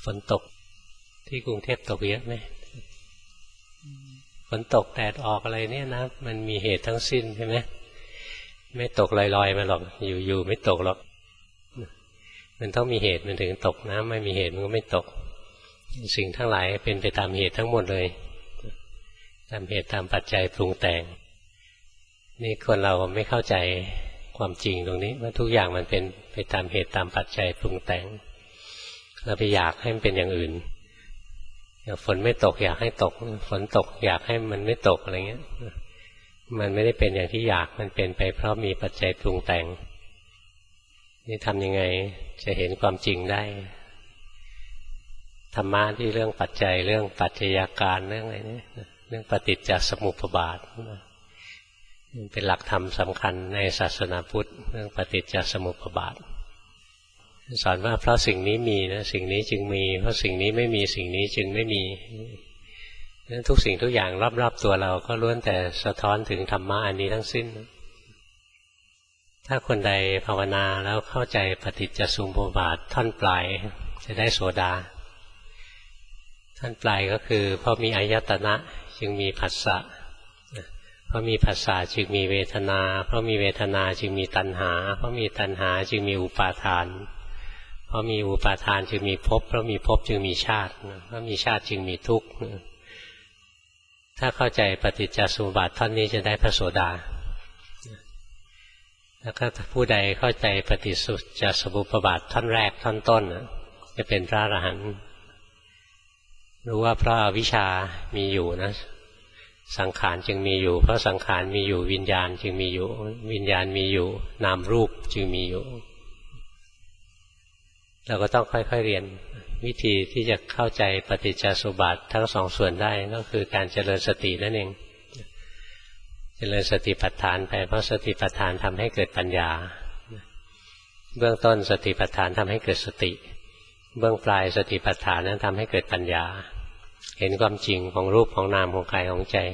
ฝนตกที่กรุงเทพตกเยอะไหมฝนตกแดดออกอะไรเนี่ยนะมันมีเหตุทั้งสิ้นใช่ไหมไม่ตกลอยๆมาหรอกอยู่ๆไม่ตกหรอกมันต้องมีเหตุมันถึงตกนะไม่มีเหตุมันก็ไม่ตกสิ่งทั้งหลายเป็นไปตามเหตุทั้งหมดเลยตามเหตุตามปัจจัยปรุงแต่งนี่คนเราไม่เข้าใจความจริงตรงนี้ว่าทุกอย่างมันเป็นไปตามเหตุตามปัจจัยปรุงแต่งเราไปอยากให้มันเป็นอย่างอื่นฝนไม่ตกอยากให้ตกฝนตกอยากให้มันไม่ตกอะไรเงี้ยมันไม่ได้เป็นอย่างที่อยากมันเป็นไปเพราะมีปัจจัยปรุงแต่งนี่ทำยังไงจะเห็นความจริงได้ธรรมะที่เรื่องปัจจัยเรื่องปัจจัยการเรื่องอะไรเนี่ยเรื่องปฏิจจสมุปบาทเป็นหลักธรรมสำคัญในศาสนาพุทธเรื่องปฏิจจสมุปบาทสอนว่าเพราะสิ่งนี้มีนะสิ่งนี้จึงมีเพราะสิ่งนี้ไม่มีสิ่งนี้จึงไม่มีนั้นทุกสิ่งทุกอย่างรอบๆตัวเราก็ล้วนแต่สะท้อนถึงธรรมะอันนี้ทั้งสิ้นถ้าคนใดภาวนาแล้วเข้าใจปฏิจจสมุปบาทท่อนปลายจะได้โสดาท่อนปลายก็คือเพราะมีอายตนะจึงมีผัสสะเพราะมีผัสสะจึงมีเวทนาเพราะมีเวทนาจึงมีตัณหาเพราะมีตัณหาจึงมีอุปาทานเพราะมีอุปาทานจึงมีภพเพราะมีภพจึงมีชาติเพราะมีชาติจึงมีทุกข์ถ้าเข้าใจปฏิจจสมุปบาทท่อนนี้จะได้พระโสดาแล้วก็ผู้ใดเข้าใจปฏิจจสมุปบาทท่อนแรกท่อนต้นจะเป็นพระอรหันต์รู้ว่าเพราะอวิชชามีอยู่นะสังขารจึงมีอยู่เพราะสังขารมีอยู่วิญญาณจึงมีอยู่วิญญาณมีอยู่นามรูปจึงมีอยู่เราก็ต้องค่อยๆเรียนวิธีที่จะเข้าใจปฏิจจสมุปบาททั้งสองส่วนได้ก็คือการเจริญสตินั่นเองเจริญสติปัฏฐานไปเพราะสติปัฏฐานทำให้เกิดปัญญาเบื้องต้นสติปัฏฐานทำให้เกิดสติเบื้องปลายสติปัฏฐานนั้นทำให้เกิดปัญญาเห็นความจริงของรูปของนามของกายของใจ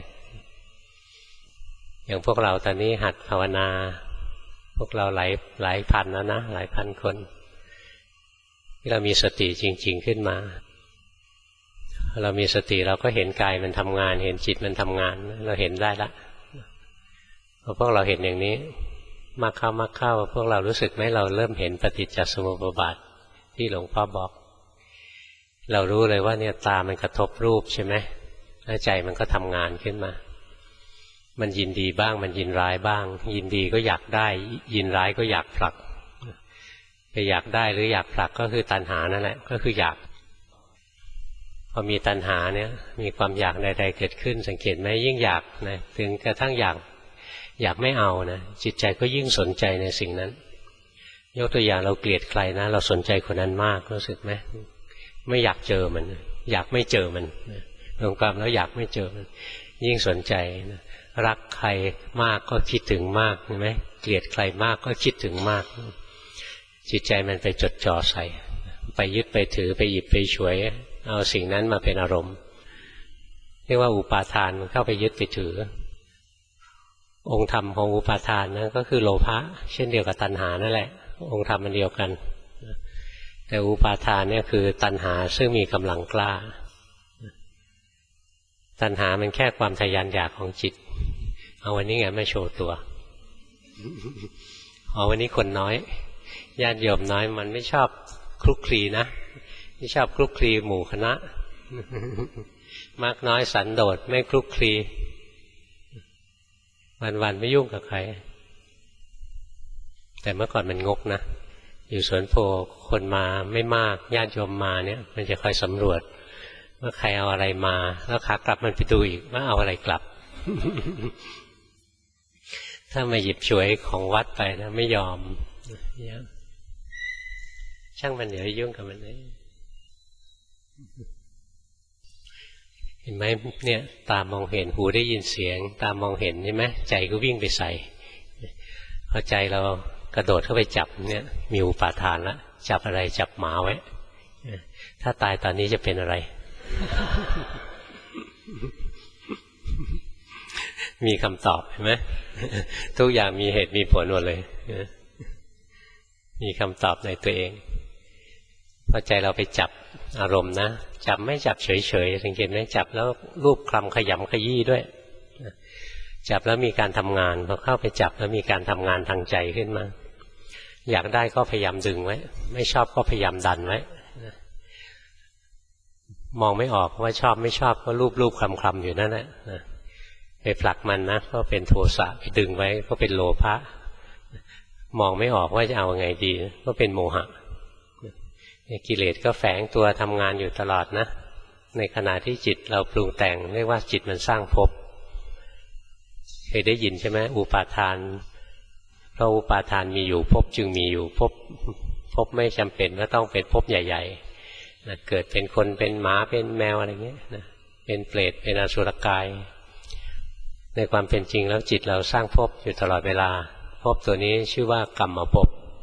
อย่างพวกเราตอนนี้หัดภาวนาพวกเราหลายพันแล้วนะหลายพันคนที่เรามีสติจริงๆขึ้นมาเรามีสติเราก็เห็นกายมันทำงานเห็นจิตมันทำงานเราเห็นได้ละพอพวกเราเห็นอย่างนี้มากเข้าพวกเรารู้สึกไหมเราเริ่มเห็นปฏิจจสมุปบาทที่หลวงพ่อบอกเรารู้เลยว่าเนี่ยตามันกระทบรูปใช่ไหมแล้วใจมันก็ทำงานขึ้นมามันยินดีบ้างมันยินร้ายบ้างยินดีก็อยากได้ยินร้ายก็อยากผลักจะอยากได้หรืออยากผลักก็คือตัณหานั่นแหละก็คืออยากพอมีตัณหาเนี่ยมีความอยากใดๆเกิดขึ้นสังเกตไหมยิ่งอยากนะถึงกระทั่งอยากไม่เอานะจิตใจก็ยิ่งสนใจในสิ่งนั้นยกตัวอย่างเราเกลียดใครนะเราสนใจคนนั้นมากรู้สึกไหมไม่อยากเจอมันอยากไม่เจอมันรวมความแล้วอยากไม่เจอมันยิ่งสนใจนะรักใครมากก็คิดถึงมากใช่ไหมเกลียดใครมากก็คิดถึงมากจิตใจมันไปจดจ่อใส่ไปยึดไปถือไปหยิบไปฉวยเอาสิ่งนั้นมาเป็นอารมณ์เรียกว่าอุปาทานมันเข้าไปยึดไปถือองค์ธรรมของอุปาทานนั้นก็คือโลภะเช่นเดียวกับตัณหานั่นแหละองค์ธรรมมันเดียวกันแต่อุปาทานเนี่ยคือตัณหาซึ่งมีกำลังกล้าตัณหามันแค่ความทะยานอยากของจิตเอาวันนี้ไงไม่โชว์ตัววันนี้คนน้อยญาติโยมน้อยมันไม่ชอบคลุกคลีนะไม่ชอบคลุกคลีหมู่คณะมากน้อยสันโดษไม่คลุกคลีวันๆไม่ยุ่งกับใครแต่เมื่อก่อนมันงกนะอยู่สวนโพคนมาไม่มากญาติโยมมาเนี่ยมันจะคอยสำรวจว่าใครเอาอะไรมาแล้วขากลับมันไปดูอีกว่าเอาอะไรกลับ ถ้ามาหยิบฉวยของวัดไปนะไม่ยอมช่างมันเดี๋ยวยุ่งกับมันเลยเห็นไหมเนี่ยตามองเห็นหูได้ยินเสียงตามองเห็นใช่ไหมใจก็วิ่งไปใส่พอใจเรากระโดดเข้าไปจับเนี่ยมีอุปาทานแล้วจับอะไรจับหมาไว้ถ้าตายตอนนี้จะเป็นอะไร มีคำตอบเห็นไหมทุกอย่างมีเหตุมีผลหมดเลยมีคำตอบในตัวเองพอใจเราไปจับอารมณ์นะจับไม่จับเฉยๆสังเกตไหมจับแล้วรูปคลำขยำขยี้ด้วยจับแล้วมีการทำงานพอเข้าไปจับแล้วมีการทำงานทางใจขึ้นมาอยากได้ก็พยายามดึงไว้ไม่ชอบก็พยายามดันไว้มองไม่ออกว่าชอบไม่ชอบก็รูปคลำอยู่นั่นแหละไปผลักมันนะก็เป็นโทสะไปดึงไว้ก็เป็นโลภะมองไม่ออกว่าจะเอาไงดีก็เป็นโมหะกิเลสก็แฝงตัวทำงานอยู่ตลอดนะในขณะที่จิตเราปรุงแต่งเรียกว่าจิตมันสร้างภพเคยได้ยินใช่ไหมอุปาทานเพราะอุปาทานมีอยู่ภพจึงมีอยู่ภพไม่จำเป็นว่าต้องเป็นภพใหญ่ๆนะเกิดเป็นคนเป็นหมาเป็นแมวอะไรเงี้ยนะเป็นเปรตเป็นอสุรกายในความเป็นจริงแล้วจิตเราสร้างภพอยู่ตลอดเวลาภพตัวนี้ชื่อว่ากรรมภพ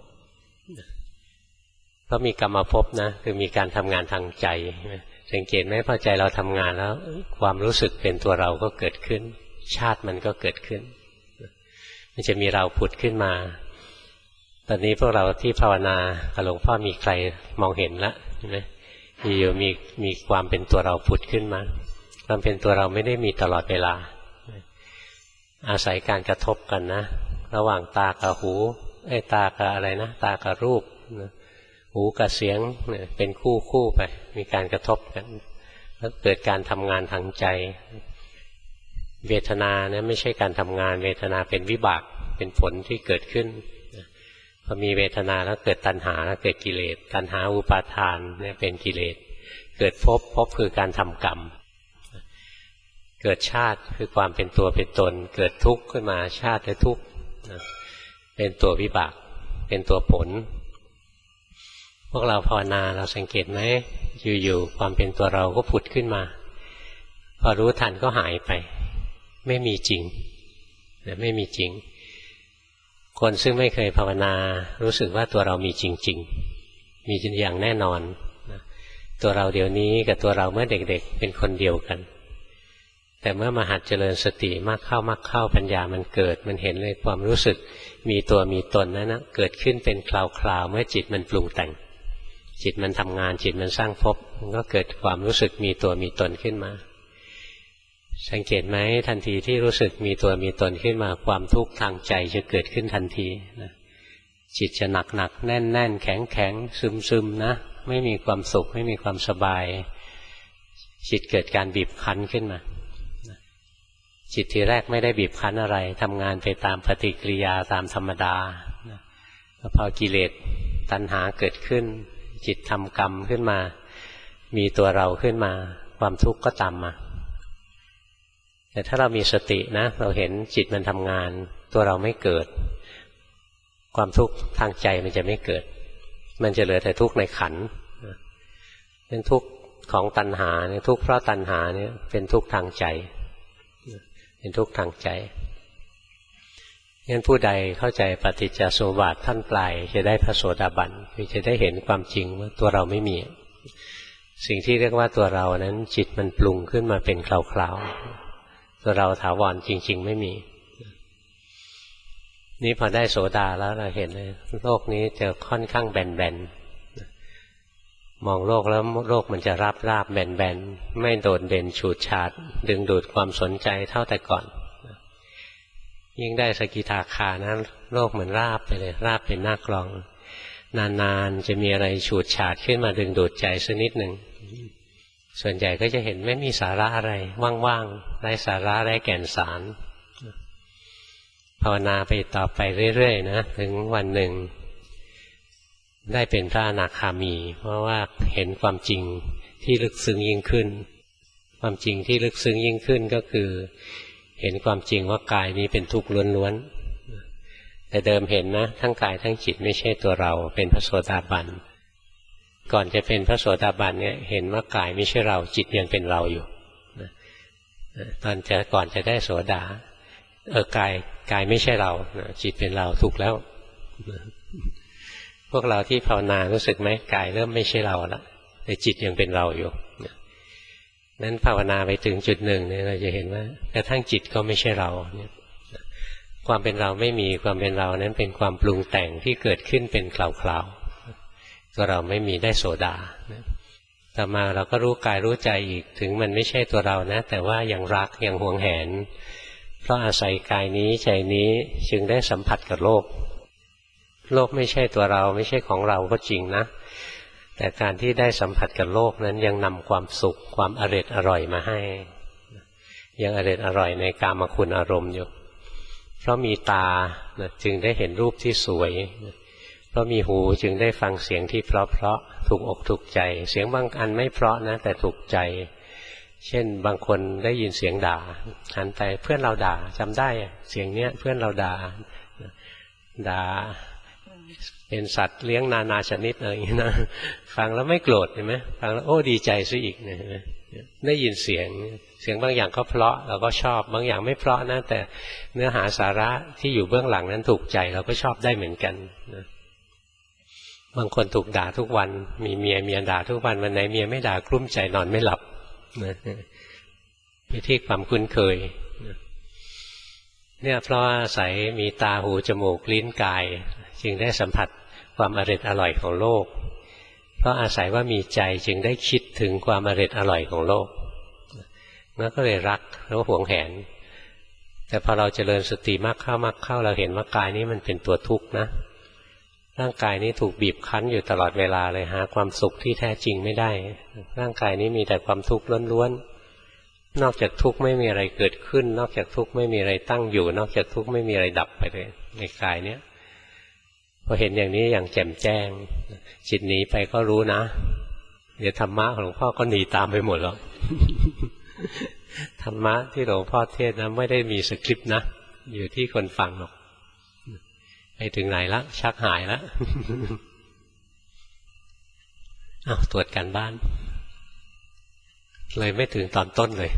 เพราะมีกรรมภพนะคือมีการทำงานทางใจสังเกตไหมพอใจเราทำงานแล้วความรู้สึกเป็นตัวเราก็เกิดขึ้นชาติมันก็เกิดขึ้นมันจะมีเราผุดขึ้นมาตอนนี้พวกเราที่ภาวนากับหลวงพ่อมีใครมองเห็นแล้วใช่ไหมอยู่มีความเป็นตัวเราผุดขึ้นมาความเป็นตัวเราไม่ได้มีตลอดเวลาอาศัยการกระทบกันนะระหว่างตากับหูตากับอะไรนะตากับรูปหูกับเสียงเป็นคู่ไปมีการกระทบกันแล้วเกิดการทำงานทางใจเวทนาเนี่ยไม่ใช่การทำงานเวทนาเป็นวิบากเป็นผลที่เกิดขึ้นพอมีเวทนาแล้วเกิดตัณหาแล้วเกิดกิเลสตัณหาอุปาทานเนี่ยเป็นกิเลสเกิดภพคือการทำกรรมเกิดชาติคือความเป็นตัวเป็นตนเกิดทุกข์ขึ้นมาชาติและทุกข์เป็นตัววิบากเป็นตัวผลพวกเราภาวนาเราสังเกตไหมอยู่ๆความเป็นตัวเราก็ผุดขึ้นมาพอรู้ทันก็หายไปไม่มีจริงไม่มีจริงคนซึ่งไม่เคยภาวนารู้สึกว่าตัวเรามีจริงๆมีจริงอย่างแน่นอนตัวเราเดี๋ยวนี้กับตัวเราเมื่อเด็กๆเป็นคนเดียวกันแต่เมื่อมาหัดเจริญสติมากเข้าปัญญามันเกิดมันเห็นเลยความรู้สึกมีตัวมีตนนั้นนะเกิดขึ้นเป็นคราวๆเมื่อจิตมันปรุงแต่งจิตมันทำงานจิตมันสร้างภพมันก็เกิดความรู้สึกมีตัวมีตนขึ้นมาสังเกตไหมทันทีที่รู้สึกมีตัวมีตนขึ้นมาความทุกข์ทางใจจะเกิดขึ้นทันทีนะจิตจะหนักแน่นแข็งซึมนะไม่มีความสุขไม่มีความสบายจิตเกิดการบีบคั้นขึ้นมาจิตทีแรกไม่ได้บีบคั้นอะไรทำงานไปตามปฏิกิริยาตามธรรมดาพอกิเลสตัณหาเกิดขึ้นจิตทำกรรมขึ้นมามีตัวเราขึ้นมาความทุกข์ก็ตามมาแต่ถ้าเรามีสตินะเราเห็นจิตมันทำงานตัวเราไม่เกิดความทุกข์ทางใจมันจะไม่เกิดมันจะเหลือแต่ทุกข์ในขันธ์เป็นทุกข์ของตัณหาเนี่ยทุกข์เพราะตัณหาเนี่ยเป็นทุกข์ทางใจเป็นทุกข์ทางใจงั้นผู้ใดเข้าใจปฏิจจสมุปบาทท่านปลายจะได้พระโสดาบันคือจะได้เห็นความจริงว่าตัวเราไม่มีสิ่งที่เรียกว่าตัวเรานั้นจิตมันปรุงขึ้นมาเป็นคราวๆตัวเราถาวรจริงๆไม่มีนี่พอได้โสดาแล้วเราเห็นเลยโลกนี้จะค่อนข้างแบนๆมองโลกแล้วโลกมันจะราบแบนๆไม่โดดเด่นฉูดฉาดดึงดูดความสนใจเท่าแต่ก่อนยิ่งได้สกิทาคานะโลกเหมือนราบไปเลยราบเป็นหน้ากลองนานๆจะมีอะไรฉูดฉาดขึ้นมาดึงดูดใจสักนิดหนึ่งส่วนใหญ่ก็จะเห็นไม่มีสาระอะไรว่างๆไร้สาระไร้แก่นสารภาวนาไปต่อไปเรื่อยๆนะถึงวันหนึ่งได้เป็นพระอนาคามีเพราะว่าเห็นความจริงที่ลึกซึ้งยิ่งขึ้นความจริงที่ลึกซึ้งยิ่งขึ้นก็คือเห็นความจริงว่ากายนี้เป็นทุกข์ล้วนๆแต่เดิมเห็นนะทั้งกายทั้งจิตไม่ใช่ตัวเราเป็นพระโสดาบันก่อนจะเป็นพระโสดาบันเนี่ยเห็นว่ากายไม่ใช่เราจิตยังเป็นเราอยู่ก่อนจะได้โสดากายไม่ใช่เราจิตเป็นเราถูกแล้วพวกเราที่ภาวนารู้สึกไหมกายเริ่มไม่ใช่เราแล้วแต่จิตยังเป็นเราอยู่นั้นภาวนาไปถึงจุดหนึ่งเนี่ยเราจะเห็นว่ากระทั่งจิตก็ไม่ใช่เราเนี่ยความเป็นเราไม่มีความเป็นเรานั้นเป็นความปรุงแต่งที่เกิดขึ้นเป็นคราวตัวเราไม่มีได้โสดาต่อมาเราก็รู้กายรู้ใจอีกถึงมันไม่ใช่ตัวเรานะแต่ว่ายังรักยังหวงแหนเพราะอาศัยกายนี้ใจนี้จึงได้สัมผัสกับโลกโลกไม่ใช่ตัวเราไม่ใช่ของเราก็จริงนะแต่การที่ได้สัมผัสกับโลกนั้นยังนำความสุขความอร่อยมาให้ยังอร่อยในกามคุณอารมณ์อยู่เพราะมีตาจึงได้เห็นรูปที่สวยเพราะมีหูจึงได้ฟังเสียงที่เพราะถูกอกถูกใจเสียงบางอันไม่เพราะนะแต่ถูกใจเช่นบางคนได้ยินเสียงด่าหันไปเพื่อนเราด่าจำได้เสียงเนี้ยเพื่อนเราด่าเป็นสัตว์เลี้ยงนานาชนิดอะไรอย่างนี้นะฟังแล้วไม่โกรธเห็นไหมฟังแล้วโอ้ดีใจซะอีกนะได้ยินเสียงบางอย่างก็เพราะเราก็ชอบบางอย่างไม่เพราะนะแต่เนื้อหาสาระที่อยู่เบื้องหลังนั้นถูกใจเราก็ชอบได้เหมือนกันนะบางคนถูกด่าทุกวันมีเมียด่าทุกวันวันไหนเมียไม่ด่ากลุ้มใจนอนไม่หลับนะอยู่ที่ความคุ้นเคยเนี่ยเพราะอาศัยมีตาหูจมูกลิ้นกายจึงได้สัมผัสความอร่อยของโลกเพราะอาศัยว่ามีใจจึงได้คิดถึงความอร่อยของโลกแล้วก็เลยรักแล้วหวงแหนแต่พอเราเจริญสติมากเข้าเราเห็นว่ากายนี้มันเป็นตัวทุกข์นะร่างกายนี้ถูกบีบคั้นอยู่ตลอดเวลาเลยหาความสุขที่แท้จริงไม่ได้ร่างกายนี้มีแต่ความทุกข์ล้วนๆนอกจากทุกข์ไม่มีอะไรเกิดขึ้นนอกจากทุกข์ไม่มีอะไรตั้งอยู่นอกจากทุกข์ไม่มีอะไรดับไปเลยในกายเนี้ยพอเห็นอย่างนี้อย่างแจ่มแจ้งจิตหนีไปก็รู้นะเดี๋ยวธรรมะของหลวงพ่อก็หนีตามไปหมดแล้ว ธรรมะที่หลวงพ่อเทศนะไม่ได้มีสคริปต์นะอยู่ที่คนฟังหรอกไปถึงไหนละชักหายแล้ว ตรวจการบ้านเลยไม่ถึงตอนต้นเลย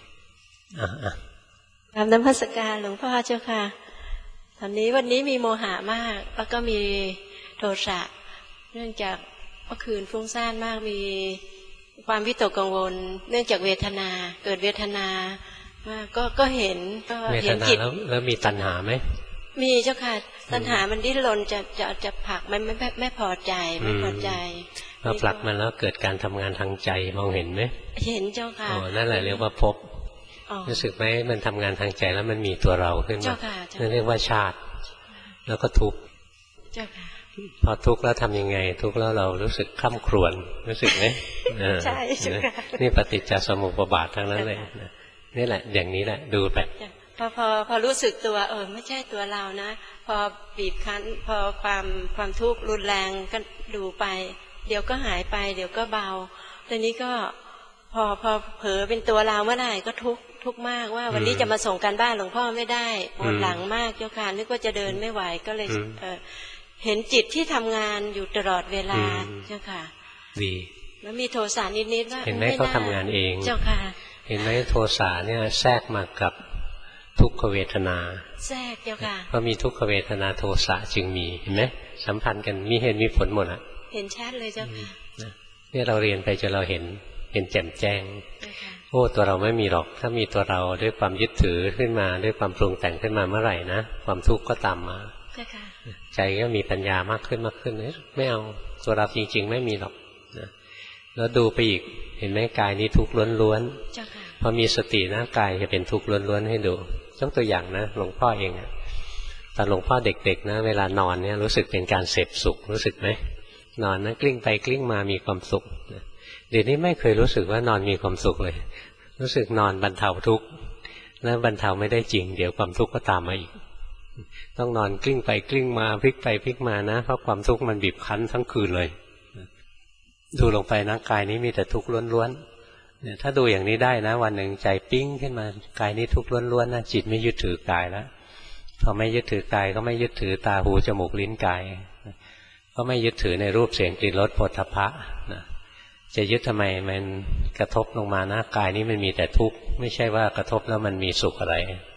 กราบนมัสการหลวงพ่อเจ้าค่ะตอนนี้วันนี้มีโมหะมากแล้วก็มีโทสะเนื่องจากเมื่อคืนฟุ้งซ่านมากมีความวิตกกังวลเนื่องจากเวทนาเกิดเวทนามากก็เห็นจิตแล้วมีตัณหาไหมมีเจ้าค่ะตัณหามันดิ้นรนจะผลักมันไม่พอใจเราผลักมันแล้วเกิดการทำงานทางใจมองเห็นไหมเห็นเจ้าค่ะนั่นแหละเรียกว่าภพรู้สึกไหมมันทำงานทางใจแล้วมันมีตัวเราขึ้นมานั่นเรียกว่าชาติแล้วก็ทุกข์พอทุกข์แล้วทำยังไงทุกข์แล้วเรารู้สึกคร่ำครวญรู้สึกไหมใช่ใช่นี่ปฏิจจสมุปบาททั้งนั้นเลยนี่แหละอย่างนี้แหละดูไปพอรู้สึกตัวไม่ใช่ตัวเรานะพอบีบคั้นพอความทุกข์รุนแรงก็ดูไปเดี๋ยวก็หายไปเดี๋ยวก็เบาตอนนี้ก็พอเผลอเป็นตัวเราเมื่อไหร่ก็ทุกข์มากว่าวันนี้จะมาส่งการบ้านหลวงพ่อไม่ได้ปวดหลังมากเจ้าค่ะนึกว่าจะเดินไม่ไหวก็เลยเห็นจิตที่ทำงานอยู่ตลอดเวลาเจ้าค่ะดีแล้วมีโทสะนิดๆว่าเห็นไหมเขาทำงานเองเจ้าค่ะเห็นไหมโทสะเนี่ยแทรกมากับทุกขเวทนาแทรกเจ้าค่ะพอมีทุกขเวทนาโทสะจึงมีเห็นไหมสัมพันธ์กันมีเหตุมีผลหมดอ่ะเห็นชัดเลยเจ้าค่ะเนี่ยเราเรียนไปจนเราเห็นแจ่มแจ้งโอ้ตัวเราไม่มีหรอกถ้ามีตัวเราด้วยความยึดถือขึ้นมาด้วยความปรุงแต่งขึ้นมาเมื่อไหร่นะความทุกข์ก็ตามมาใจก็มีปัญญามากขึ้นไม่เอาตัวเราจริงๆไม่มีหรอกนะแล้วดูไปอีกเห็นไหมกายนี้ทุกข์ล้วนๆพอมีสตินะกายจะเป็นทุกข์ล้วนๆให้ดูยกตัวอย่างนะหลวงพ่อเองตอนหลวงพ่อเด็กๆนะเวลานอนเนี่ยรู้สึกเป็นการเสพสุขรู้สึกไหมนอนนะกลิ้งไปกลิ้งมามีความสุขเดี๋ยวนี้ไม่เคยรู้สึกว่านอนมีความสุขเลยรู้สึกนอนบรรเทาทุกข์แล้วบรรเทาไม่ได้จริงเดี๋ยวความทุกข์ก็ตามมาอีกต้องนอนกลิ้งไปกลิ้งมาพลิกไปพลิกมานะเพราะความทุกข์มันบีบคั้นทั้งคืนเลยดูลงไปนะกายนี้มีแต่ทุกข์ล้วนๆเนี่ยถ้าดูอย่างนี้ได้นะวันหนึ่งใจปิ้งขึ้นมากายนี้ทุกข์ล้วนๆนะจิตไม่ยึดถือกายแล้วพอไม่ยึดถือกายก็ไม่ยึดถือตาหูจมูกลิ้นกายก็ไม่ยึดถือในรูปเสียงกลิ่นรสโผฏฐัพพะนะจะยึดทำไมมันกระทบลงมานะกายนี้มันมีแต่ทุกข์ไม่ใช่ว่ากระทบแล้วมันมีสุขอะไร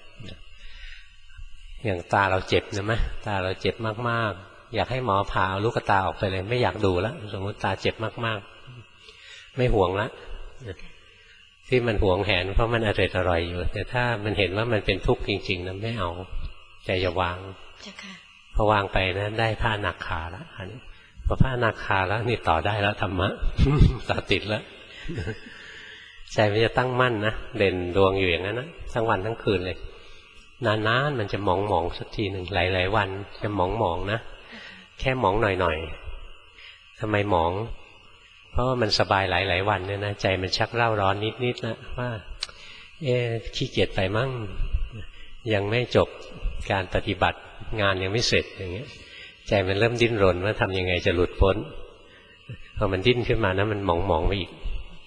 อย่างตาเราเจ็บนะไหมตาเราเจ็บมากๆอยากให้หมอผ่าเอาลูกตาออกไปเลยไม่อยากดูแล้วสมมติตาเจ็บมากๆไม่ห่วงละที่มันห่วงแหนเพราะมันอร่อยอยู่แต่ถ้ามันเห็นว่ามันเป็นทุกข์จริงๆนะไม่เอาใจจะวางพอวางไปนะได้ผ้าหนักขาละพพอพระอนาคาแล้วนี่ต่อได้แล้วธรรมะ ต่อติดแล้วใจมันจะตั้งมั่นนะเด่นดวงอยู่อย่างนั้นนะทั้งวันทั้งคืนเลยนานๆมันจะหมองสักทีหนึ่งหลายๆวันจะหมองนะแค่หมองหน่อยๆทำไมหมองเพราะว่ามันสบายหลายๆวันเนี่ยนะใจมันชักเร่าร้อนนิดๆแล้วว่าขี้เกียจไปมั่งยังไม่จบการปฏิบัติงานยังไม่เสร็จอย่างเงี้ยใจมันเริ่มดิ้นรนว่าทำยังไงจะหลุดพ้นพอมันดิ้นขึ้นมานะมันหมองไปอีก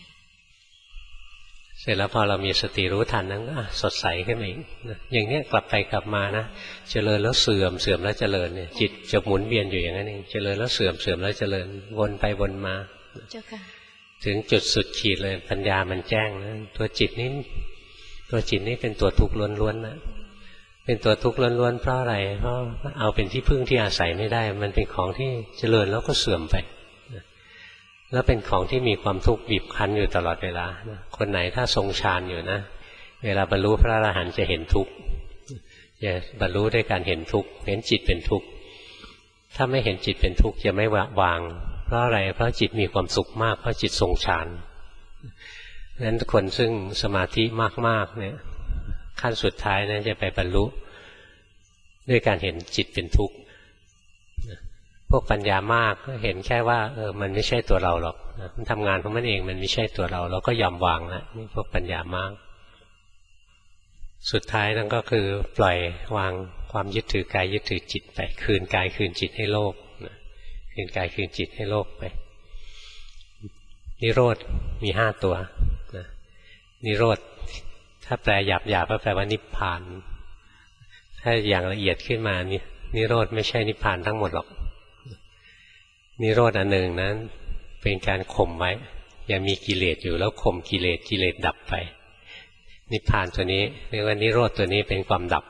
เสร็จแล้วพอเรามีสติรู้ทันนั้นก็สดใสขึ้นมาอีกอย่างนี้กลับไปกลับมานะเจริญแล้วเสื่อมเสื่อมแล้วเจริญเนี่ยจิตจะหมุนเวียนอยู่อย่างนั้นเองเจริญแล้วเสื่อมเสื่อมแล้วเจริญวนไปวนมาถึงจุดสุดขีดเลยปัญญามันแจ้งนะตัวจิตนี้เป็นตัวทุกข์ล้วนๆนะเป็นตัวทุกข์ล้วนๆเพราะอะไรเพราะเอาเป็นที่พึ่งที่อาศัยไม่ได้มันเป็นของที่เจริญแล้วก็เสื่อมไปแล้วเป็นของที่มีความทุกข์บีบคั้นอยู่ตลอดเวลาคนไหนถ้าทรงฌานอยู่นะเวลาบรรลุพระอรหันต์จะเห็นทุกข์จะบรรลุด้วยการเห็นทุกข์เห็นจิตเป็นทุกข์ถ้าไม่เห็นจิตเป็นทุกข์จะไม่วางเพราะอะไรเพราะจิตมีความสุขมากเพราะจิตทรงฌานนั้นคนซึ่งสมาธิมากๆเนี่ยขั้นสุดท้ายนะจะไปบรรลุด้วยการเห็นจิตเป็นทุกข์พวกปัญญามากก็เห็นแค่ว่ามันไม่ใช่ตัวเราหรอกมันทำงานของมันเองมันไม่ใช่ตัวเราเราก็ยอมวางแล้วนี่พวกปัญญามากสุดท้ายนั่นก็คือปล่อยวางความยึดถือกายยึดถือจิตไปคืนกายคืนจิตให้โลกคืนกายคืนจิตให้โลกไปนิโรธมี5ตัวนิโรธถ้าแปลหยาบๆก็แปลว่านิพพานถ้าอย่างละเอียดขึ้นมานิโรธไม่ใช่นิพพานทั้งหมดหรอกนิโรธอันหนึ่งนั้นเป็นการข่มไว้ยังมีกิเลสอยู่แล้วข่มกิเลสดับไปนิพพานตัวนี้เรียกว่านิโรธตัวนี้เป็นความดับ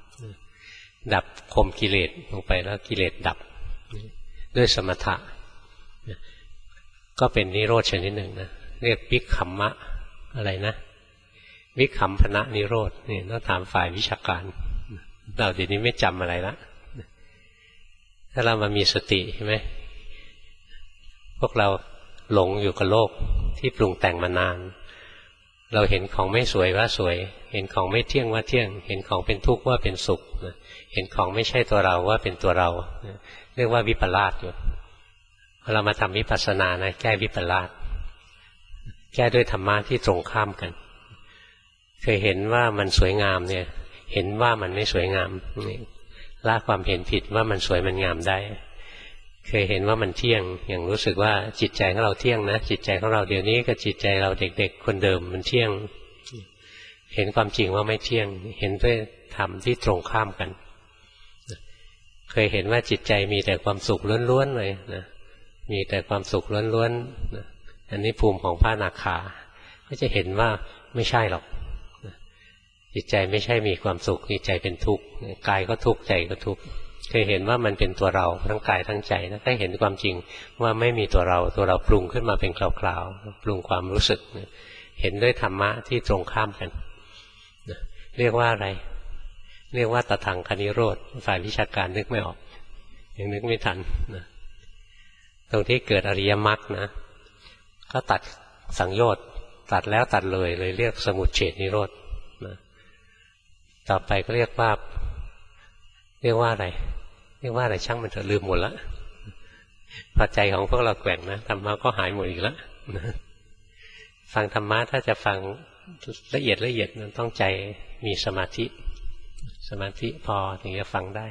ข่มกิเลสลงไปแล้วกิเลสดับด้วยสมถะก็เป็นนิโรธชนิดหนึ่งนะเรียกวิคัมมะอะไรนะวิคัมพนะนิโรธนี่ต้องถามฝ่ายวิชาการเราเดี๋ยวนี้ไม่จำอะไรละถ้าเรามามีสติใช่ไหมพวกเราหลงอยู่กับโลกที่ปรุงแต่งมานานเราเห็นของไม่สวยว่าสวยเห็นของไม่เที่ยงว่าเที่ยงเห็นของเป็นทุกข์ว่าเป็นสุขเห็นของไม่ใช่ตัวเราว่าเป็นตัวเราเรียกว่าวิปลาสอยู่พอเรามาทำวิปัสสนานะแก้วิปลาสแก้ด้วยธรรมะที่ตรงข้ามกันเคยเห็นว่ามันสวยงามเนี่ยเห็นว่ามันไม่สวยงามละความเห็นผิดว่ามันสวยมันงามได้เคยเห็นว่ามันเที่ยงอย่างรู้สึกว่าจิตใจของเราเที่ยงนะจิตใจของเราเดี๋ยวนี้กับจิตใจเราเด็กๆคนเดิมมันเที่ยงเห็นความจริงว่าไม่เที่ยงเห็นด้วยธรรมที่ตรงข้ามกันเคยเห็นว่าจิตใจมีแต่ความสุขล้วนๆเลยนะมีแต่ความสุขล้วนๆนะอันนี้ภูมิของพระอนาคาก็จะเห็นว่าไม่ใช่หรอกจิตใจไม่ใช่มีความสุขจิตใจเป็นทุกข์กายก็ทุกข์ใจก็ทุกข์เคยเห็นว่ามันเป็นตัวเราทั้งกายทั้งใจนะได้เห็นความจริงว่าไม่มีตัวเราปรุงขึ้นมาเป็นคราวๆปรุงความรู้สึกเห็นด้วยธรรมะที่ตรงข้ามกันเรียกว่าอะไรเรียกว่าตถังคนิโรธฝ่ายวิชาการนึกไม่ออกยังนึกไม่ทันนะตรงที่เกิดอริยมรรคนะก็ตัดสังโยชน์ตัดแล้วตัดเลยเรียกสมุจเฉทนิโรธนะต่อไปก็เรียกว่าอะไรช่างมันเถอะลืมหมดละพอใจของพวกเราแกว่งนะธรรมะก็หายหมดอีกแล้วฟังธรรมะถ้าจะฟังละเอียดต้องใจมีสมาธิพอถึงจะฟังได้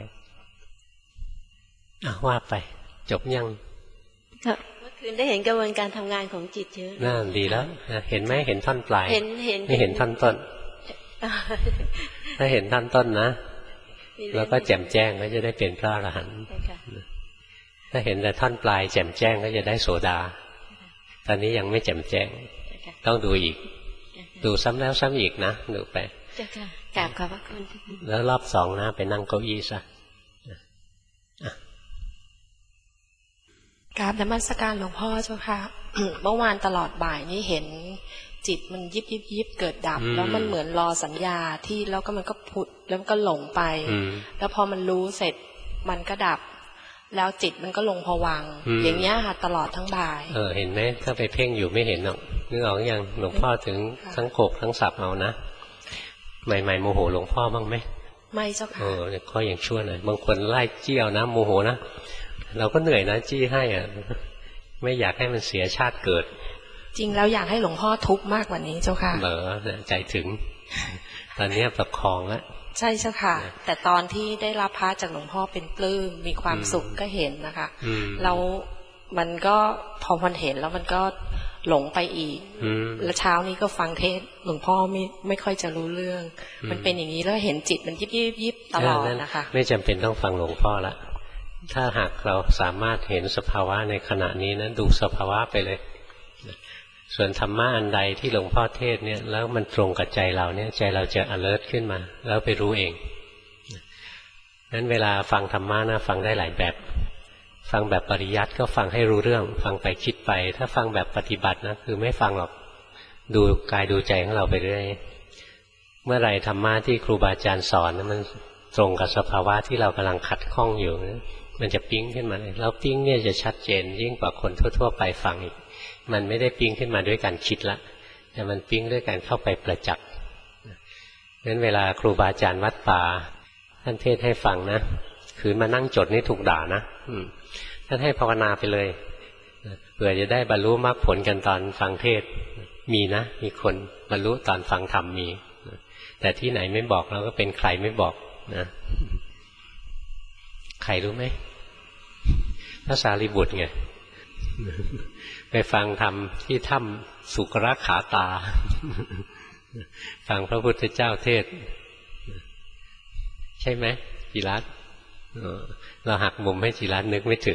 ว่าไปจบยังเมื่อคืนได้เห็นกระบวนการทำงานของจิตเยอะน่าดีแล้วเห็นไหมเห็นท่อนปลายไม่เห็นท่อนต้นถ้าเห็นท่อนต้นนะแล้วก็แจ่มแจ้งก็จะได้เป็นพระอรหันต์ถ้าเห็นแต่ท่อนปลายแจ่มแจ้งก็จะได้โสดาตอนนี้ยังไม่แจ่มแจ้งต้องดูอีกดูซ้ำแล้วซ้ำอีกนะดูไปกราบขอบพระคุณแล้วรอบ2นะไปนั่งเก้าอี้ซะกราบนมัสการหลวงพ่อเจ้าค่ะ เมื่อวานตลอดบ่ายนี้เห็นจิตมันยิบเกิดดับแล้วมันเหมือนรอสัญญาที่แล้วก็มันก็ผุดแล้วมันก็หลงไปแล้วพอมันรู้เสร็จมันก็ดับแล้วจิตมันก็ลงภวังค์อย่างเงี้ยค่ะตลอดทั้งบ่ายเห็นไหมถ้าไปเพ่งอยู่ไม่เห็นหรอกนึกออกยังหลวงพ่อถึงทั้งโขกทั้งสับเอานะใหม่ๆโมโหหลวงพ่อบ้างไหมไม่เจ้าค่ะก็ยังชั่วหน่อยบางคนไล่จี้เอานะโมโหนะเราก็เหนื่อยนะจี้ให้ไม่อยากให้มันเสียชาติเกิดจริงแล้วอยากให้หลวงพ่อทุกข์มากกว่านี้เจ้าค่ะใจถึงตอนนี้ประคองแล้วใช่เจ้าค่ะแต่ตอนที่ได้รับพระจากหลวงพ่อเป็นปลื้มมีความสุขก็เห็นนะคะแล้วมันก็พอมันเห็นแล้วมันก็หลงไปอีกแล้วเช้านี้ก็ฟังเทศหลวงพ่อไม่ค่อยจะรู้เรื่องมันเป็นอย่างนี้แล้วเห็นจิตมันยิบตลอดนะคะไม่จำเป็นต้องฟังหลวงพ่อละถ้าหากเราสามารถเห็นสภาวะในขณะนี้นะดูสภาวะไปเลยส่วนธรรมะอันใดที่หลวงพ่อเทศเนี่ยแล้วมันตรงกับใจเราเนี่ยใจเราจะ alert ขึ้นมาแล้วไปรู้เองนั้นเวลาฟังธรรมะนะฟังได้หลายแบบฟังแบบปริยัติก็ฟังให้รู้เรื่องฟังไปคิดไปถ้าฟังแบบปฏิบัตินะคือไม่ฟังหรอกดูกายดูใจของเราไปเรื่อยเมื่อไรธรรมะที่ครูบาอาจารย์สอนมันตรงกับสภาวะที่เรากำลังขัดข้องอยู่มันจะปิ๊งขึ้นมาเลยแล้วปิ๊งเนี่ยจะชัดเจนยิ่งกว่าคนทั่วๆไปฟังอีกมันไม่ได้ปิ๊งขึ้นมาด้วยการคิดละแต่มันปิ๊งด้วยการเข้าไปประจักษ์งั้นเวลาครูบาอาจารย์วัดป่าท่านเทศให้ฟังนะคือมานั่งจดนี่ถูกด่านะท่านให้ภาวนาไปเลยเผื่อจะได้บรรลุมรรคผลกันตอนฟังเทศมีนะมีคนบรรลุตอนฟังธรรมมีแต่ที่ไหนไม่บอกเราก็เป็นใครไม่บอกนะใครรู้ไหมพระสารีบุตรไงไปฟังธรรมที่ถ้ำสุกรขาตาฟังพระพุทธเจ้าเทศใช่ไหมจิรัตน์เราหักมุมให้จิรัตน์นึกไม่ถึง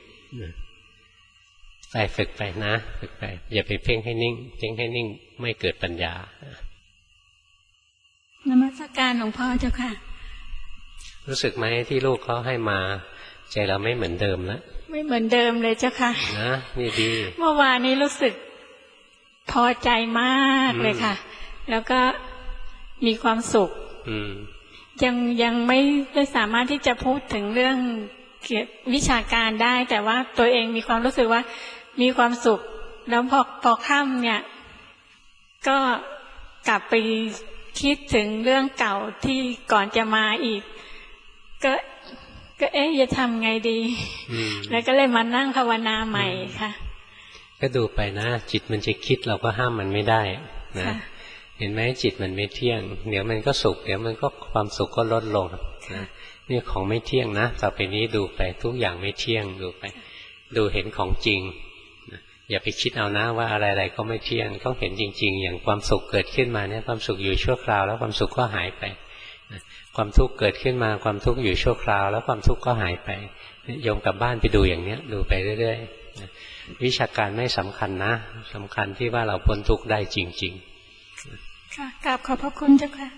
ไปฝึกไปนะฝึกไปอย่าไปเพ่งให้นิ่งเพ่งให้นิ่งไม่เกิดปัญญานมัสการหลวงพ่อเจ้าค่ะรู้สึกไหมที่ลูกเขาให้มาใจเราไม่เหมือนเดิมแล้วไม่เหมือนเดิมเลยเจ้าค่ะนะนี่ดีเมื่อวานนี้รู้สึกพอใจมากเลยค่ะแล้วก็มีความสุขยังไม่ได้สามารถที่จะพูดถึงเรื่องวิชาการได้แต่ว่าตัวเองมีความรู้สึกว่ามีความสุขแล้วพอค่ำเนี่ยก็กลับไปคิดถึงเรื่องเก่าที่ก่อนจะมาอีกก็จะทำไงดีแล้วก็เลยมานั่งภาวนาใหม่ค่ะก็ดูไปนะจิตมันจะคิดเราก็ห้ามมันไม่ได้นะเห็นไหมจิตมันไม่เที่ยงเดี๋ยวมันก็สุขเดี๋ยวมันก็ความสุขก็ลดลงนะนี่ของไม่เที่ยงนะต่อไปนี้ดูไปทุกอย่างไม่เที่ยงดูไปดูเห็นของจริงอย่าไปคิดเอานะว่าอะไรๆก็ไม่เที่ยงต้องเห็นจริงๆอย่างความสุขเกิดขึ้นมาเนี่ยความสุขอยู่ชั่วคราวแล้วความสุขก็หายไปความทุกข์เกิดขึ้นมาความทุกข์อยู่ชั่วคราวแล้วความทุกข์ก็หายไปโยมกลับบ้านไปดูอย่างเนี้ยดูไปเรื่อยๆวิชาการไม่สำคัญนะสำคัญที่ว่าเราพ้นทุกข์ได้จริงๆค่ะกราบขอบพระคุณเจ้าค่ะ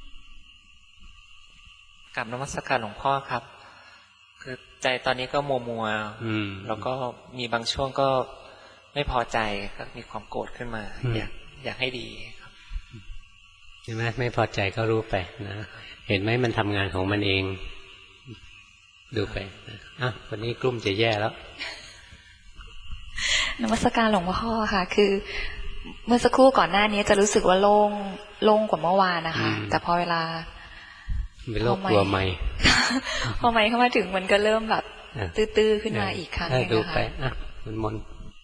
กราบนมัสการหลวงพ่อครับคือใจตอนนี้ก็มัวแล้วก็มีบางช่วงก็ไม่พอใจก็มีความโกรธขึ้นมาอยากให้ดีครับใช่ไหมไม่พอใจก็รู้ไปนะเห็นไหมมันทำงานของมันเองดูไปวันนี้กลุ้มจะแย่แล้วนมัสการหลวงพ่อค่ะคือเมื่อสักครู่ก่อนหน้านี้จะรู้สึกว่าโล่งกว่าเมื่อวานนะคะแต่พอเวลาเป็นโรคกลัวไหมพอไหมเข้ามาถึงมันก็เริ่มแบบตื้อๆขึ้นมาอีกครั้งนึงนะคะดูไปมน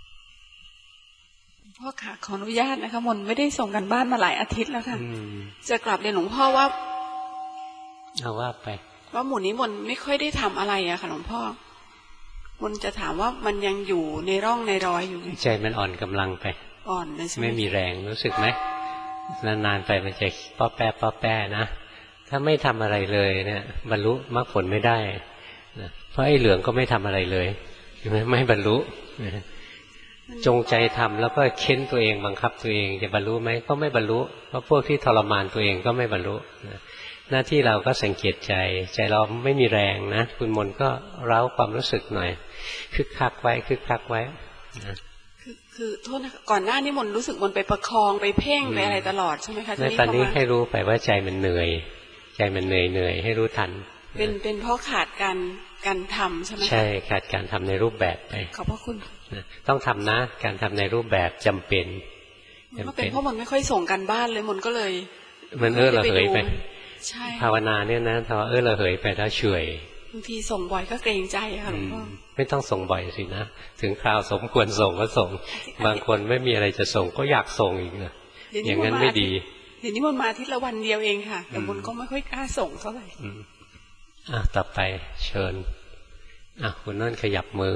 พ่อค่ะขออนุญาตนะคะมนไม่ได้ส่งกันบ้านมาหลายอาทิตย์แล้วค่ะจะกลับเรียนหลวงพ่อว่าเอาว่าไปว่าหมู่นี้มนไม่ค่อยได้ทำอะไรอะค่ะหลวงพ่อมนจะถามว่ามันยังอยู่ในร่องในรอยอยู่ใจมันอ่อนกำลังไปอ่อนเลยใช่ไหมไม่มีแรงรู้สึกไหมนานๆไปมันจะป้อแป้นะถ้าไม่ทำอะไรเลยเนี่ยบรรลุมรรคผลไม่ได้นะเพราะไอ้เหลืองก็ไม่ทำอะไรเลยไม่บรรลุจงใจทำแล้วก็เค้นตัวเองบังคับตัวเองจะบรรลุไหมก็ไม่บรรลุเพราะพวกที่ทรมานตัวเองก็ไม่บรรลุหน้าที่เราก็สังเกตใจเราไม่มีแรงนะคุณมนก็เร้าความรู้สึกหน่อยคึกคักไว้นะคือโทษนะก่อนหน้านี้มนรู้สึกมนไปประคองไปเพ่งไปอะไรตลอดใช่ไหมคะตอนนี้ให้รู้ไปว่าใจมันเหนื่อยใจมันเหนื่อยให้รู้ทันเป็นเพราะขาดการทำใช่ไหมใช่ขาดการทำในรูปแบบไปขอบพระคุณต้องทำนะการทำในรูปแบบจำเป็นมันเป็นเพราะมันไม่ค่อยส่งกันบ้านเลยมันก็เลยมันระเหยไปใช่ภาวนาเนี่ยนะถ้าระเหยไปแล้วเฉยบางทีส่งบ่อยก็เกรงใจค่ะหลวงพ่อไม่ต้องส่งบ่อยสินะถึงคราวสมควรส่งก็ส่งบางคนไม่มีอะไรจะส่งก็อยากส่งอีกนะอย่างนั้นไม่ดีเดี๋ยวนี้มันมาอาทิตย์ละวันเดียวเองค่ะแต่มันก็ไม่ค่อยกล้าส่งเท่าไหร่ต่อไปเชิญคุณนั่นขยับมือ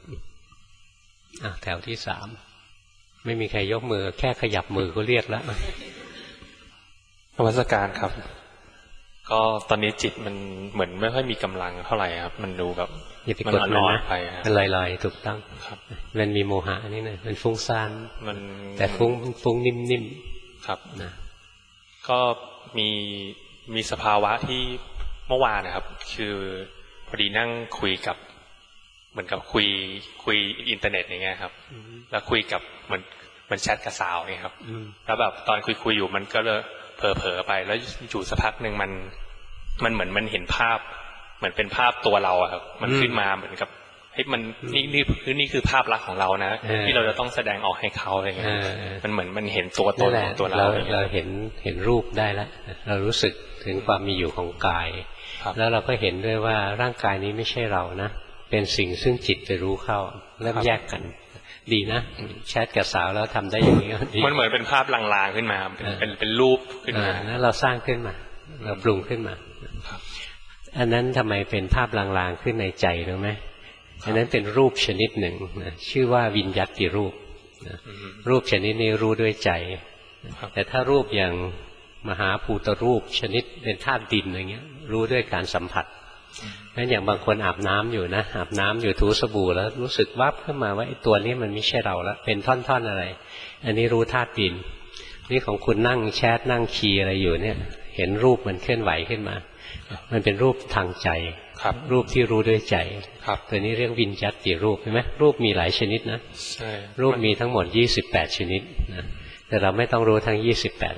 แถวที่3ไม่มีใครยกมือแค่ขยับมือก็เรียกแล้วนมัสการครับก็ตอนนี้จิตมันเหมือนไม่ค่อยมีกำลังเท่าไหร่ครับมันดูแบบมันอ่อนไปมันลอยๆถูกต้องครับมันมีโมหะนี่นะมันฟุ้งซ่านมันแต่ฟุ้งนิ่มๆครับนะก็มีสภาวะที่เมื่อวานนะครับคือพอดีนั่งคุยกับเหมือนกับคุยอินเทอร์เน็ตอย่างเงี้ยครับแล้วคุยกับเหมือนแชทกับสาวเนี่ยครับแล้วแบบตอนคุยอยู่มันก็เลยเผลอไปแล้วอยู่สักพักหนึ่งมันเหมือนมันเห็นภาพเหมือนเป็นภาพตัวเราอะครับมันขึ้นมาเหมือนกับเฮ้ยมันนี่คือภาพลักษณ์ของเรานะที่เราจะต้องแสดงออกให้เขาอะไรเงี้ยมันเหมือนมันเห็นตัวตนของตัวเราเห็นรูปได้แล้วเรารู้สึกถึงความมีอยู่ของกายแล้วเราก็เห็นด้วยว่าร่างกายนี้ไม่ใช่เรานะเป็นสิ่งซึ่งจิตไปรู้เข้าเริ่มแยกกันดีนะแชทกับสาวแล้วทำได้อย่างนี้มันเหมือนเป็นภาพลางๆขึ้นมาเป็นรูปขึ้นมาแล้วเราสร้างขึ้นมาเราปรุงขึ้นมาอันนั้นทำไมเป็นภาพลางๆขึ้นในใจรู้ไหมอันนั้นเป็นรูปชนิดหนึ่งนะชื่อว่าวิญญัติรูปนะรูปชนิดนี้รู้ด้วยใจแต่ถ้ารูปอย่างมหาภูตรูปชนิดเป็นธาตุดินอะไรเงี้ยรู้ด้วยการสัมผัสงั้นอย่างบางคนอาบน้ำอยู่นะอาบน้ำอยู่ถูสบู่แล้วรู้สึกวับขึ้นมาว่าไอ้ตัวนี้มันไม่ใช่เราแล้วเป็นท่อนๆอะไรอันนี้รู้ธาตุดินนี่ของคุณนั่งแชทนั่งคีย์อะไรอยู่เนี่ยเห็นรูปมันเคลื่อนไหวขึ้นมามันเป็นรูปทางใจรูปที่รู้ด้วยใจตัวนี้เรียกวิญญัติรูปเห็นไหมรูปมีหลายชนิดนะใช่รูปมีทั้งหมด28ชนิดนะแต่เราไม่ต้องรู้ทั้ง28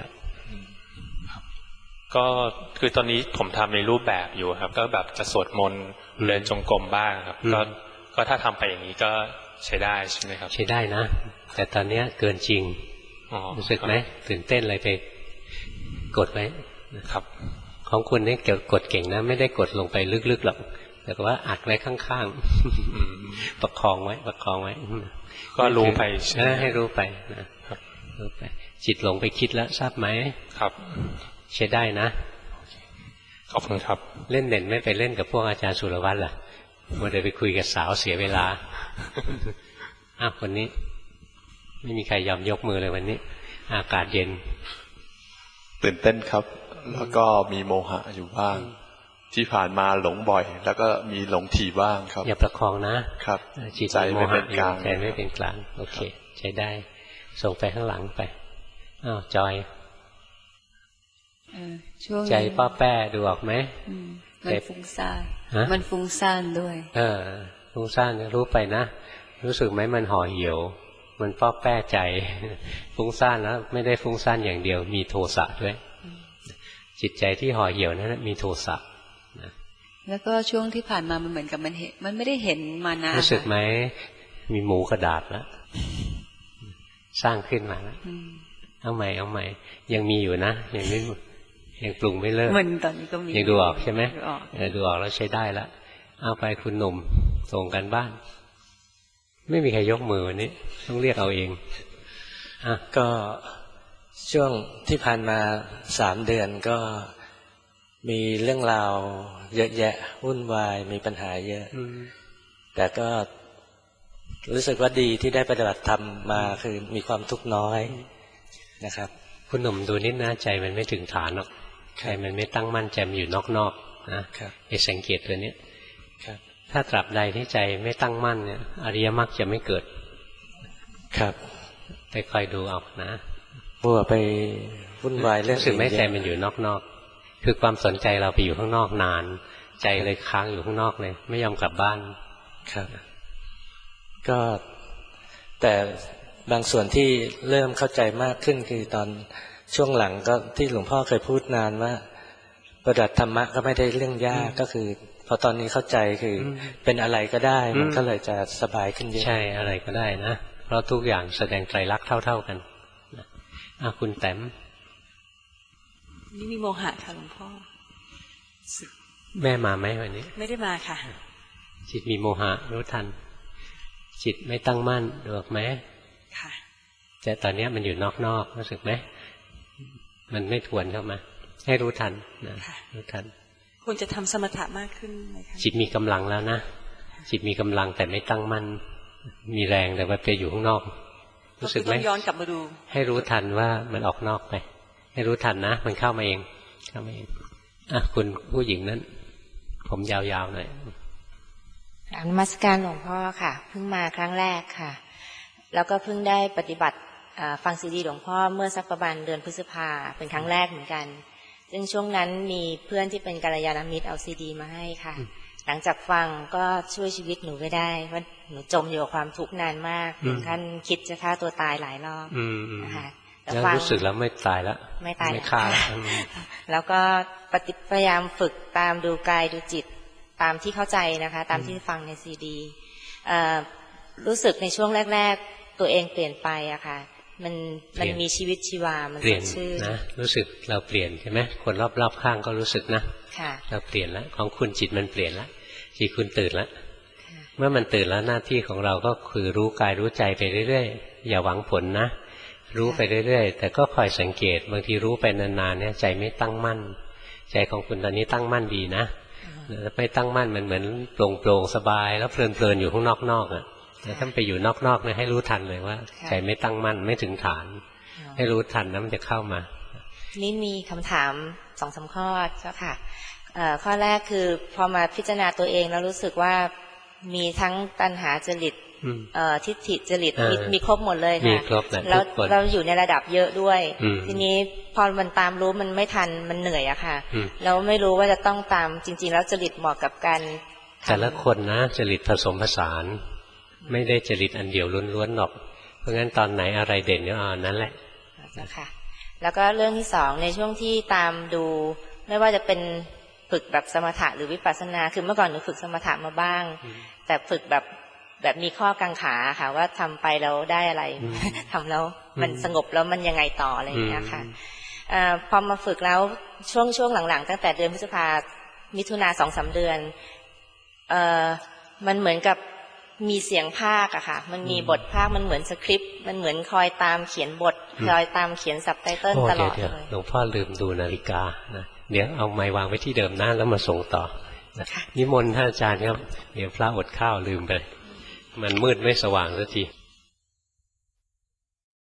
ก็คือตอนนี้ผมทำในรูปแบบอยู่ครับก็แบบจะสวดมนต์เดินจงกรมบ้างครับก็ถ้าทำไปอย่างนี้ก็ใช้ได้ใช่ไหมครับใช้ได้นะแต่ตอนนี้เกินจริงรู้สึกไหมตื่นเต้นอะไรไปกดไว้ครับของคุณนี่กดเก่งนะไม่ได้กดลงไปลึกๆหรอกแต่ว่าอัดไว้ข้างๆประคองไว้ก็รู้ไปให้รู้ไปนะรู้ไปจิตหลงไปคิดแล้วทราบไหมครับใช้ได้นะขอบคุณครับเล่นเด่นไม่ไปเล่นกับพวกอาจารย์สุรวัตรล่ะมัวแต่ไปคุยกับสาวเสียเวลาคนนี้ไม่มีใครยอมยกมือเลยวันนี้อากาศเย็นตื่นเต้นครับแล้วก็มีโมหะอยู่บ้างที่ผ่านมาหลงบ่อยแล้วก็มีหลงถี่บ้างครับอย่าประคองนะครับจิตใจไม่เป็นกลางใจไม่เป็นกลางโอเคใช้ได้ส่งไปข้างหลังไปจอยใจป้าแป้ดูออกไหมมันฟุ้งซ่านมันฟุ้งซ่านด้วยฟุ้งซ่านรู้ไปนะรู้สึกไหมมันห่อเหี่ยวมันป้าแป้ใจฟุ้งซ่านแล้วไม่ได้ฟุ้งซ่านอย่างเดียวมีโทสะด้วยจิตใจที่ห่อเหี่ยวนั้นมีโทสะแล้วก็ช่วงที่ผ่านมามันเหมือนกับมันเห็นมันไม่ได้เห็นมานานรู้สึกไหมมีหมูกระดาษแล้วสร้างขึ้นมาแล้วเอาใหม่ยังมีอยู่นะยังไม่ยังปรุงไม่เลิกมันตอนนี้ก็มียังดูออกใช่ไหมดูออกแล้วใช้ได้แล้วเอาไปคุณหนุ่มส่งกันบ้านไม่มีใครยกมือวันนี้ต้องเรียกเอาเองก็ช่วงที่ผ่านมา3 เดือนก็มีเรื่องราวเยอะแยะวุ่นวายมีปัญหาเยอะแต่ก็รู้สึกว่าดีที่ได้ปฏิบัติธรรมมาคือมีความทุกข์น้อยนะครับคุณหนุ่มดูนิดนะใจมันไม่ถึงฐานหรอกใจมันไม่ตั้งมั่นใจมันอยู่นอกๆนะไปสังเกตตัวนี้ถ้าตราบใดที่ใจไม่ตั้งมั่นเนี่ยอริยมรรคจะไม่เกิดครับไปคอยดูเอานะมัวไปวุ่นวายเรื่องรู้สึกไม่ใจมันอยู่นอกๆคือความสนใจเราไปอยู่ข้างนอกนานใจเลยค้างอยู่ข้างนอกเลยไม่ยอมกลับบ้านครับก็แต่บางส่วนที่เริ่มเข้าใจมากขึ้นคือตอนช่วงหลังก็ที่หลวงพ่อเคยพูดนานว่าปฏิบัติธรรมะก็ไม่ได้เรื่องยากก็คือพอตอนนี้เข้าใจคือเป็นอะไรก็ได้มันก็เลยจะสบายขึ้นเยอะใช่อะไรก็ได้นะเพราะทุกอย่างแสดงไตรลักษณ์เท่าๆกันคุณแต้มนี่มีโมหะค่ะหลวงพ่อแม่มาไหมวันนี้ไม่ได้มาค่ะจิตมีโมหะรู้ทันจิตไม่ตั้งมั่นรู้ไหมค่ะแต่ตอนนี้มันอยู่นอกๆรู้สึกไหมมันไม่ทวนเข้ามาให้รู้ทันนะรู้ทันควรจะทำสมถะมากขึ้นไหมคะจิตมีกำลังแล้วนะจิตมีกำลังแต่ไม่ตั้งมั่นมีแรงแต่ว่าไปอยู่ข้างนอกรู้สึกไหมต้องย้อนกลับมาดูให้รู้ทันว่ามันออกนอกไปให้รู้ทันนะมันเข้ามาเองคุณผู้หญิงนั้นผมยาวๆหน่อยนมัสการหลวงพ่อค่ะเพิ่งมาครั้งแรกค่ะแล้วก็เพิ่งได้ปฏิบัติฟังซีดีหลวงพ่อเมื่อสักประมาณเดือนพฤษภาเป็นครั้งแรกเหมือนกันซึ่งช่วงนั้นมีเพื่อนที่เป็นกัลยาณมิตรเอาซีดีมาให้ค่ะหลังจากฟังก็ช่วยชีวิตหนูไม่ได้เพราะหนูจมอยู่กับความทุกข์นานมากถึงขั้นคิดจะฆ่าตัวตายหลายรอบนะคะแล้วรู้สึกแล้วไม่ตายแล้วไม่ตายไม่ฆ่าแล้วก็พยายามฝึกตามดูกายดูจิตตามที่เข้าใจนะคะตามที่ฟังในซีดีรู้สึกในช่วงแรกๆตัวเองเปลี่ยนไปอะค่ะมันมีชีวิตชีวามันเปลี่ยนนะรู้สึกเราเปลี่ยนใช่ไหมคนรอบๆข้างก็รู้สึกนะเราเปลี่ยนแล้วของคุณจิตมันเปลี่ยนแล้วจิตคุณตื่นแล้วเมื่อมันตื่นแล้วหน้าที่ของเราก็คือรู้กายรู้ใจไปเรื่อยๆอย่าหวังผลนะรู้ไปเรื่อยๆแต่ก็คอยสังเกตบางทีรู้ไปนานๆเนี่ยใจไม่ตั้งมั่นใจของคุณตอนนี้ตั้งมั่นดีนะไม่ตั้งมั่นมันเหมือนโปร่งๆสบายแล้วเพลินๆอยู่ข้างนอกๆอ่ะแต่ถ้าไปอยู่นอกๆเนี่ยให้รู้ทันเลยว่าใจไม่ตั้งมั่นไม่ถึงฐานให้รู้ทันแล้วมันจะเข้ามานี่มีคำถาม 2-3 ข้อเจ้าค่ะข้อแรกคือพอมาพิจารณาตัวเองแล้วรู้สึกว่ามีทั้งตัณหาจริตทิฏฐิจริตมีครบหมดเลยค่ะแล้วเราอยู่ในระดับเยอะด้วยทีนี้พอมันตามรู้มันไม่ทันมันเหนื่อยอะค่ะแล้วไม่รู้ว่าจะต้องตามจริงๆแล้วจริตเหมาะกับการแต่ละคนนะจริตผสมผสานไม่ได้จริตอันเดียวล้วนๆหรอกเพราะงั้นตอนไหนอะไรเด่นก็นั้นแหละค่ะแล้วก็เรื่องที่2ในช่วงที่ตามดูไม่ว่าจะเป็นฝึกแบบสมถะหรือวิปัสสนาคือเมื่อก่อนหนูฝึกสมถะมาบ้างแต่ฝึกแบบมีข้อกังขาค่ะว่าทำไปแล้วได้อะไรทำแล้วมันสงบแล้วมันยังไงต่ออะไรอย่างเงี้ยค่ะพอมาฝึกแล้วช่วงหลังๆตั้งแต่เดือนพฤษภามิถุนา 2-3 เดือนมันเหมือนกับมีเสียงภาคอะค่ะมันมีบทภาคมันเหมือนสคริปต์มันเหมือนคอยตามเขียนบทคอยตามเขียนซับไตเติลตลอดเลยหลวงพ่อลืมดูนาฬิกานะเดี๋ยวเอาไม้วางไว้ที่เดิมนะแล้วมาส่งต่อนิมนต์ท่านอาจารย์ครับเดี๋ยวพระอดข้าวลืมไปมันมืดไม่สว่างสักที